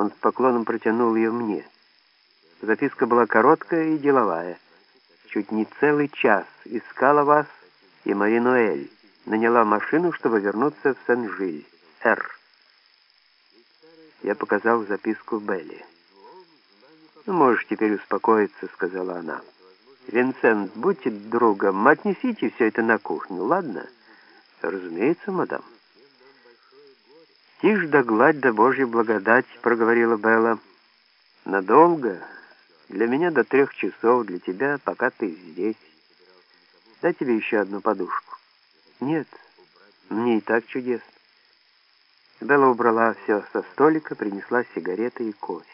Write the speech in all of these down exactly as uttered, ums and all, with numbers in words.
Он с поклоном протянул ее мне. Записка была короткая и деловая. Чуть не целый час искала вас и Мари Ноэль. Наняла машину, чтобы вернуться в Сен-Жиль. Р. Я показал записку Белли. «Ну, можешь теперь успокоиться», — сказала она. «Винсент, будьте другом, отнесите все это на кухню, ладно?» «Разумеется, мадам». «Тишь да гладь да Божья благодать», — проговорила Белла. «Надолго? Для меня до трех часов, для тебя, пока ты здесь. Дай тебе еще одну подушку». «Нет, мне и так чудесно». Белла убрала все со столика, принесла сигареты и кофе.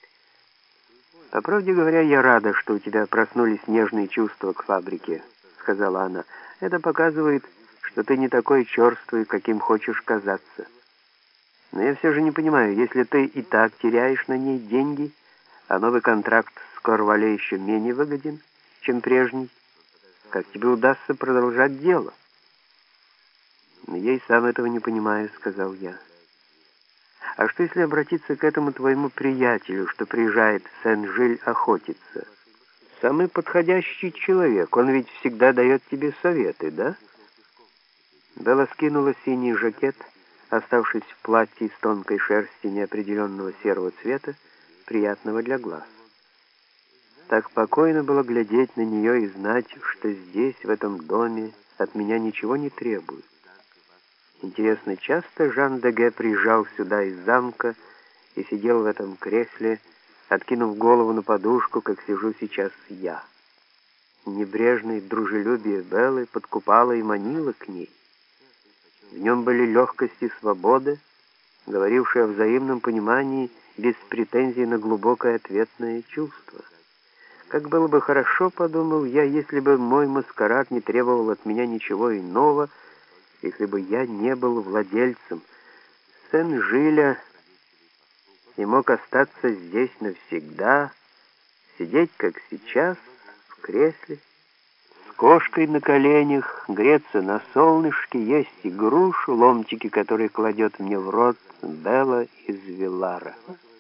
«По правде говоря, я рада, что у тебя проснулись нежные чувства к фабрике», — сказала она. «Это показывает, что ты не такой черствый, каким хочешь казаться. Но я все же не понимаю, если ты и так теряешь на ней деньги, а новый контракт с Корвале еще менее выгоден, чем прежний, как тебе удастся продолжать дело?» «Но я и сам этого не понимаю», — сказал я. «А что, если обратиться к этому твоему приятелю, что приезжает в Сен-Жиль охотиться? Самый подходящий человек, он ведь всегда дает тебе советы, да?» Белла скинула синий жакет, оставшись в платье из тонкой шерсти неопределенного серого цвета, приятного для глаз. Так покойно было глядеть на нее и знать, что здесь, в этом доме, от меня ничего не требуют. Интересно, часто Жан Деге приезжал сюда из замка и сидел в этом кресле, откинув голову на подушку, как сижу сейчас я. Небрежное дружелюбие Беллы подкупало и манило к ней. В нем были легкость и свобода, говорившие о взаимном понимании без претензий на глубокое ответное чувство. Как было бы хорошо, подумал я, если бы мой маскарад не требовал от меня ничего иного, если бы я не был владельцем Сен-Жиля и мог остаться здесь навсегда, сидеть, как сейчас, в кресле, с кошкой на коленях, греться на солнышке, есть и грушу, ломтики, которые кладет мне в рот Белла из Вилара.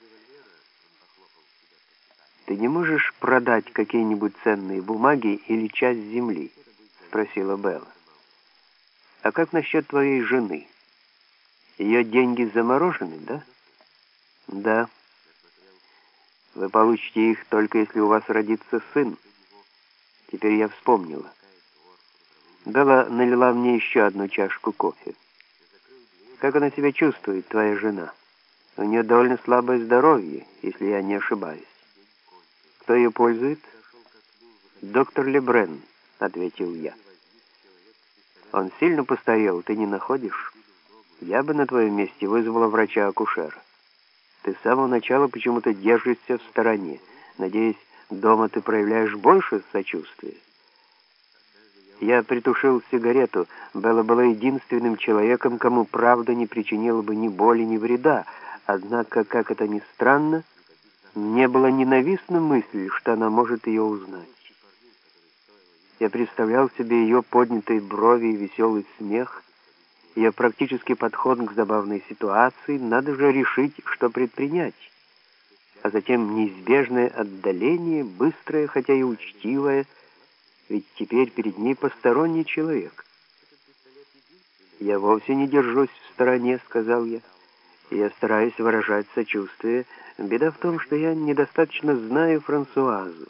«Ты не можешь продать какие-нибудь ценные бумаги или часть земли?» — спросила Белла. «А как насчет твоей жены? Ее деньги заморожены, да?» «Да. Вы получите их только если у вас родится сын. Теперь я вспомнила». Белла налила мне еще одну чашку кофе. «Как она себя чувствует, твоя жена? У нее довольно слабое здоровье, если я не ошибаюсь». «Кто ее пользует?» «Доктор Лебрен», — ответил я. «Он сильно постарел, ты не находишь? Я бы на твоем месте вызвала врача-акушера. Ты с самого начала почему-то держишься в стороне. Надеюсь, дома ты проявляешь больше сочувствия». Я притушил сигарету. Белла была единственным человеком, кому правда не причинила бы ни боли, ни вреда. Однако, как это ни странно, мне была ненавистна мысль, что она может ее узнать. Я представлял себе ее поднятые брови и веселый смех, ее практический подход к забавной ситуации. Надо же решить, что предпринять. А затем неизбежное отдаление, быстрое, хотя и учтивое, ведь теперь перед ней посторонний человек. «Я вовсе не держусь в стороне», — сказал я. «Я стараюсь выражать сочувствие. Беда в том, что я недостаточно знаю Франсуазу».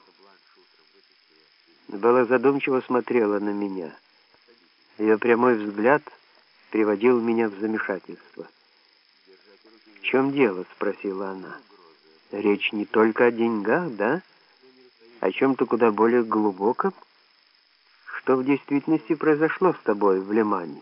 Белла задумчиво смотрела на меня. Ее прямой взгляд приводил меня в замешательство. «В чем дело?» — спросила она. «Речь не только о деньгах, да? О чем-то куда более глубоком? Что в действительности произошло с тобой в Лемане?»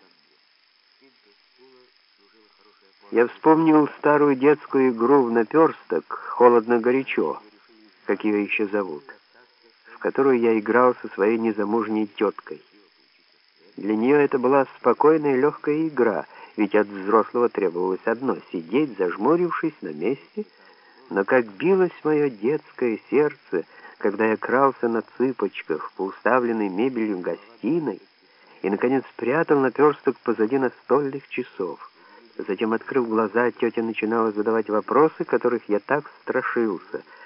Я вспомнил старую детскую игру в наперсток «Холодно-горячо», как ее еще зовут, в которую я играл со своей незамужней теткой. Для нее это была спокойная и легкая игра, ведь от взрослого требовалось одно — сидеть, зажмурившись на месте. Но как билось мое детское сердце, когда я крался на цыпочках по уставленной мебелью гостиной и, наконец, спрятал наперсток позади настольных часов. Затем, открыв глаза, тетя начинала задавать вопросы, которых я так страшился.